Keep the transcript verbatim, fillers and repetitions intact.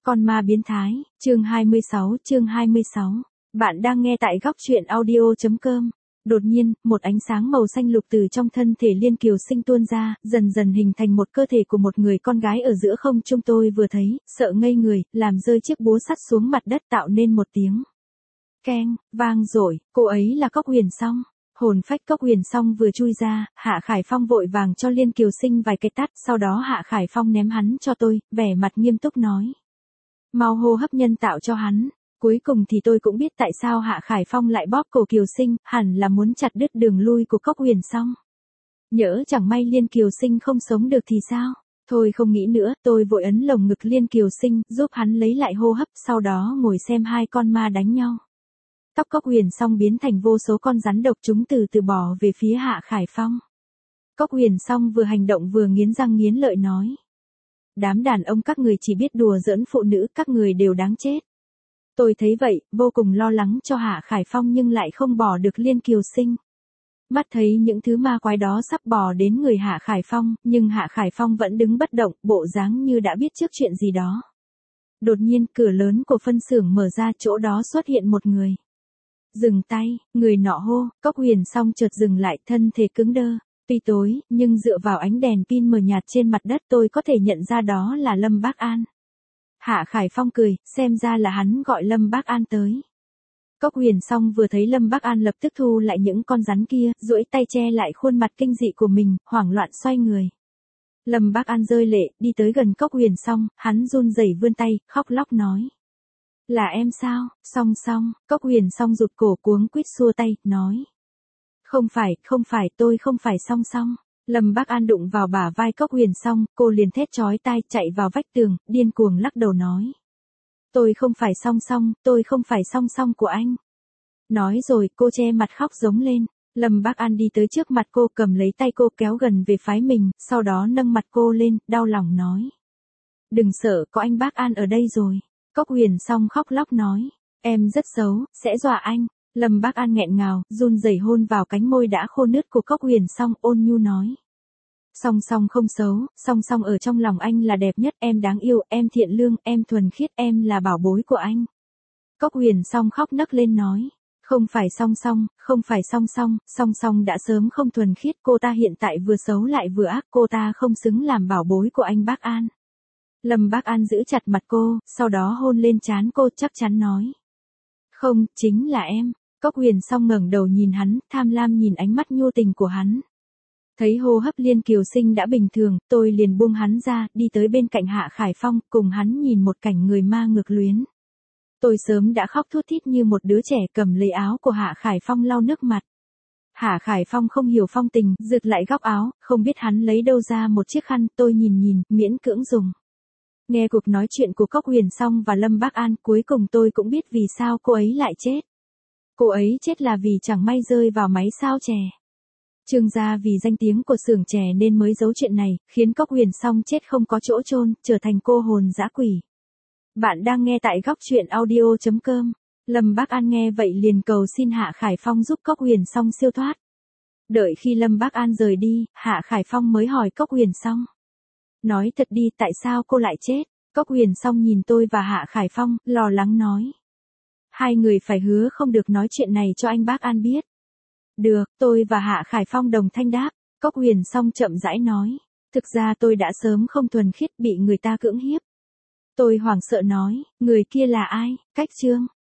Con ma biến thái, chương hai mươi sáu, chương hai mươi sáu. Bạn đang nghe tại góc truyện audio chấm com. Đột nhiên, một ánh sáng màu xanh lục từ trong thân thể Liên Kiều Sinh tuôn ra, dần dần hình thành một cơ thể của một người con gái ở giữa không trung. Tôi vừa thấy, sợ ngây người, làm rơi chiếc búa sắt xuống mặt đất tạo nên một tiếng keng, vang dội. Cô ấy là Cốc Huyền Song. Hồn phách Cốc Huyền Song vừa chui ra, Hạ Khải Phong vội vàng cho Liên Kiều Sinh vài cái tát, sau đó Hạ Khải Phong ném hắn cho tôi, vẻ mặt nghiêm túc nói: mau hô hấp nhân tạo cho hắn. Cuối cùng thì tôi cũng biết tại sao Hạ Khải Phong lại bóp cổ Kiều Sinh, hẳn là muốn chặt đứt đường lui của Cốc Huyền Song. Nhỡ chẳng may Liên Kiều Sinh không sống được thì sao? Thôi không nghĩ nữa, tôi vội ấn lồng ngực Liên Kiều Sinh, giúp hắn lấy lại hô hấp, sau đó ngồi xem hai con ma đánh nhau. Tóc Cốc Huyền Song biến thành vô số con rắn độc, chúng từ từ bò về phía Hạ Khải Phong. Cốc Huyền Song vừa hành động vừa nghiến răng nghiến lợi nói: đám đàn ông các người chỉ biết đùa giỡn phụ nữ, các người đều đáng chết. Tôi thấy vậy, vô cùng lo lắng cho Hạ Khải Phong nhưng lại không bỏ được Liên Kiều Sinh. Mắt thấy những thứ ma quái đó sắp bò đến người Hạ Khải Phong, nhưng Hạ Khải Phong vẫn đứng bất động, bộ dáng như đã biết trước chuyện gì đó. Đột nhiên, cửa lớn của phân xưởng mở ra, chỗ đó xuất hiện một người. Dừng tay, người nọ hô. Cốc Huyền Song chợt dừng lại, thân thể cứng đơ. Tuy tối, nhưng dựa vào ánh đèn pin mờ nhạt trên mặt đất tôi có thể nhận ra đó là Lâm Bác An. Hạ Khải Phong cười, xem ra là hắn gọi Lâm Bác An tới. Cốc Huyền Song vừa thấy Lâm Bác An lập tức thu lại những con rắn kia, duỗi tay che lại khuôn mặt kinh dị của mình, hoảng loạn xoay người. Lâm Bác An rơi lệ, đi tới gần Cốc Huyền Song, hắn run rẩy vươn tay, khóc lóc nói: là em sao? Song Song. Cốc Huyền Song rụt cổ cuống quýt xua tay, nói: không phải, không phải, tôi không phải Song Song. Lâm Bác An đụng vào bả vai Cốc Huyền Song, cô liền thét chói tai, chạy vào vách tường, điên cuồng lắc đầu nói: tôi không phải Song Song, tôi không phải Song Song của anh. Nói rồi, cô che mặt khóc giống lên. Lâm Bác An đi tới trước mặt cô, cầm lấy tay cô kéo gần về phái mình, sau đó nâng mặt cô lên, đau lòng nói: đừng sợ, có anh Bác An ở đây rồi. Cốc Huyền Song khóc lóc nói: em rất xấu, sẽ dọa anh. Lâm Bác An nghẹn ngào, run rẩy hôn vào cánh môi đã khô nứt của Cốc Huyền Song, ôn nhu nói: Song Song không xấu, Song Song ở trong lòng anh là đẹp nhất, em đáng yêu, em thiện lương, em thuần khiết, em là bảo bối của anh. Cốc Huyền Song khóc nấc lên nói: không phải Song Song, không phải Song Song, Song Song đã sớm không thuần khiết, cô ta hiện tại vừa xấu lại vừa ác, cô ta không xứng làm bảo bối của anh Bác An. Lâm Bác An giữ chặt mặt cô, sau đó hôn lên trán cô, chắc chắn nói: không, chính là em. Cốc Huyền Song ngẩng đầu nhìn hắn, tham lam nhìn ánh mắt nhu tình của hắn. Thấy hô hấp Liên Kiều Sinh đã bình thường, tôi liền buông hắn ra, đi tới bên cạnh Hạ Khải Phong, cùng hắn nhìn một cảnh người ma ngược luyến. Tôi sớm đã khóc thút thít như một đứa trẻ, cầm lấy áo của Hạ Khải Phong lau nước mặt. Hạ Khải Phong không hiểu phong tình, giựt lại góc áo, không biết hắn lấy đâu ra một chiếc khăn, tôi nhìn nhìn, miễn cưỡng dùng. Nghe cuộc nói chuyện của Cốc Huyền Song và Lâm Bác An, cuối cùng tôi cũng biết vì sao cô ấy lại chết. Cô ấy chết là vì chẳng may rơi vào máy sao chè. Trương gia vì danh tiếng của xưởng chè nên mới giấu chuyện này, khiến Cốc Huyền Song chết không có chỗ chôn, trở thành cô hồn dã quỷ. Bạn đang nghe tại góc truyện audio chấm com. Lâm Bác An nghe vậy liền cầu xin Hạ Khải Phong giúp Cốc Huyền Song siêu thoát. Đợi khi Lâm Bác An rời đi, Hạ Khải Phong mới hỏi Cốc Huyền Song: nói thật đi, tại sao cô lại chết? Cốc Huyền Song nhìn tôi và Hạ Khải Phong, lo lắng nói: hai người phải hứa không được nói chuyện này cho anh Bác An biết. Được, tôi và Hạ Khải Phong đồng thanh đáp. Cốc Huyền Song chậm rãi nói: thực ra tôi đã sớm không thuần khiết, bị người ta cưỡng hiếp. Tôi hoảng sợ nói: người kia là ai? Cách Trương.